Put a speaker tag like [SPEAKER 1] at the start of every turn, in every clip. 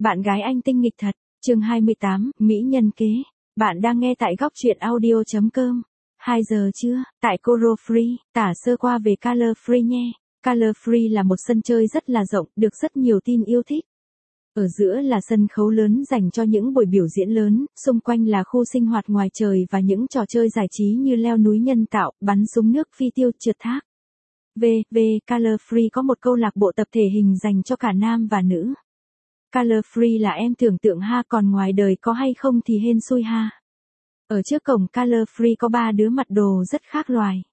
[SPEAKER 1] Bạn gái anh tinh nghịch thật. Chương 28, Mỹ nhân kế. Bạn đang nghe tại góc truyện audio.com. 2 giờ trưa, tại Color Free, tả sơ qua về Color Free nhé. Color Free là một sân chơi rất là rộng, được rất nhiều teen yêu thích. Ở giữa là sân khấu lớn dành cho những buổi biểu diễn lớn, xung quanh là khu sinh hoạt ngoài trời và những trò chơi giải trí như leo núi nhân tạo, bắn súng nước, phi tiêu, trượt thác. Color Free có một câu lạc bộ tập thể hình dành cho cả nam và nữ. Color Free là em tưởng tượng ha, còn ngoài đời có hay không thì hên xui ha. Ở trước cổng Color Free có 3 đứa mặc đồ rất khác loài.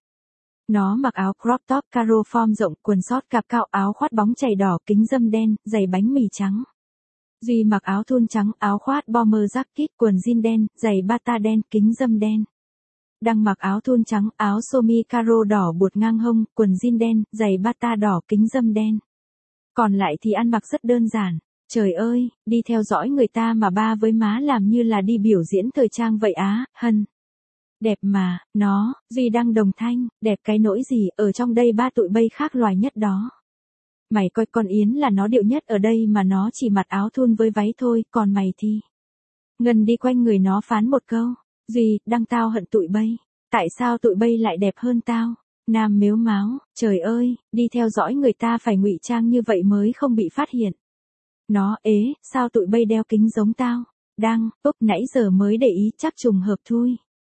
[SPEAKER 1] Nó mặc áo crop top caro form rộng, quần sót cạp cao, áo khoác bóng chày đỏ, kính râm đen, giày bánh mì trắng. Duy mặc áo thun trắng, áo khoác bomber jacket, quần jean đen, giày bata đen, kính râm đen. Đăng mặc áo thun trắng, áo sơ mi caro đỏ buộc ngang hông, quần jean đen, giày bata đỏ, kính râm đen. Còn lại thì ăn mặc rất đơn giản. Trời ơi, đi theo dõi người ta mà ba với má làm như là đi biểu diễn thời trang vậy á, Hân. Đẹp mà, nó, Duy Đăng đồng thanh, đẹp cái nỗi gì, ở trong đây ba tụi bay khác loài nhất đó. Mày coi con Yến là nó điệu nhất ở đây mà nó chỉ mặc áo thun với váy thôi, còn mày thì. Ngân đi quanh người nó phán một câu, Duy, Đăng tao hận tụi bay. Tại sao tụi bay lại đẹp hơn tao? Nam mếu máo, trời ơi, đi theo dõi người ta phải ngụy trang như vậy mới không bị phát hiện. Nó, sao tụi bay đeo kính giống tao? Đăng, nãy giờ mới để ý, chắc trùng hợp thôi.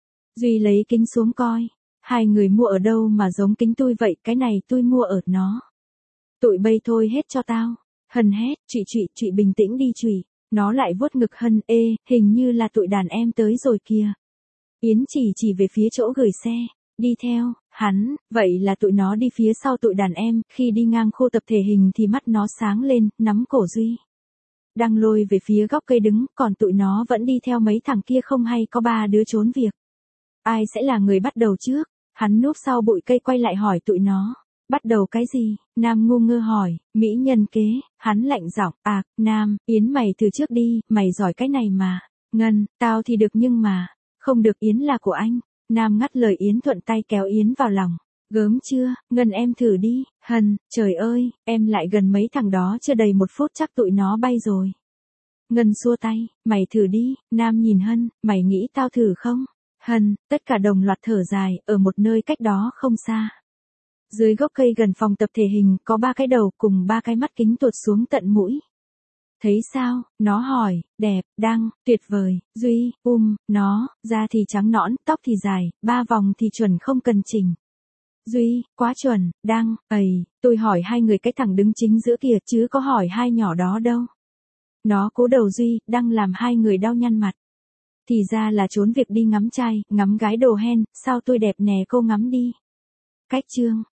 [SPEAKER 1] Duy lấy kính xuống coi. Hai người mua ở đâu mà giống kính tôi vậy, cái này tôi mua ở nó. Tụi bay thôi hết cho tao. Hân hét, chị bình tĩnh đi chị. Nó lại vuốt ngực Hân, hình như là tụi đàn em tới rồi kìa. Yến chỉ về phía chỗ gửi xe. Đi theo, hắn, vậy là tụi nó đi phía sau tụi đàn em, khi đi ngang khu tập thể hình thì mắt nó sáng lên, nắm cổ Duy. Đang lôi về phía góc cây đứng, còn tụi nó vẫn đi theo mấy thằng kia không hay có 3 đứa trốn việc. Ai sẽ là người bắt đầu trước? Hắn núp sau bụi cây quay lại hỏi tụi nó. Bắt đầu cái gì? Nam ngu ngơ hỏi, mỹ nhân kế, hắn lạnh giọng, Nam, Yến mày từ trước đi, mày giỏi cái này mà. Ngân, tao thì được nhưng mà, không được, Yến là của anh. Nam ngắt lời Yến, thuận tay kéo Yến vào lòng. Gớm chưa, Ngân em thử đi. Hân, trời ơi, em lại gần mấy thằng đó chưa đầy 1 phút chắc tụi nó bay rồi. Ngân xua tay, mày thử đi. Nam nhìn Hân, mày nghĩ tao thử không? Hân, tất cả đồng loạt thở dài, ở một nơi cách đó không xa. Dưới gốc cây gần phòng tập thể hình có 3 cái đầu cùng 3 cái mắt kính tuột xuống tận mũi. Thấy sao? Nó hỏi, đẹp, Đăng, tuyệt vời, Duy, nó, da thì trắng nõn, tóc thì dài, 3 vòng thì chuẩn không cần chỉnh. Duy, quá chuẩn, Đăng, tôi hỏi 2 người cái thằng đứng chính giữa kìa chứ có hỏi 2 nhỏ đó đâu. Nó cố đầu Duy, Đăng làm 2 người đau nhăn mặt. Thì ra là trốn việc đi ngắm trai, ngắm gái đồ hen, sao tôi đẹp nè cô ngắm đi. Cách chương,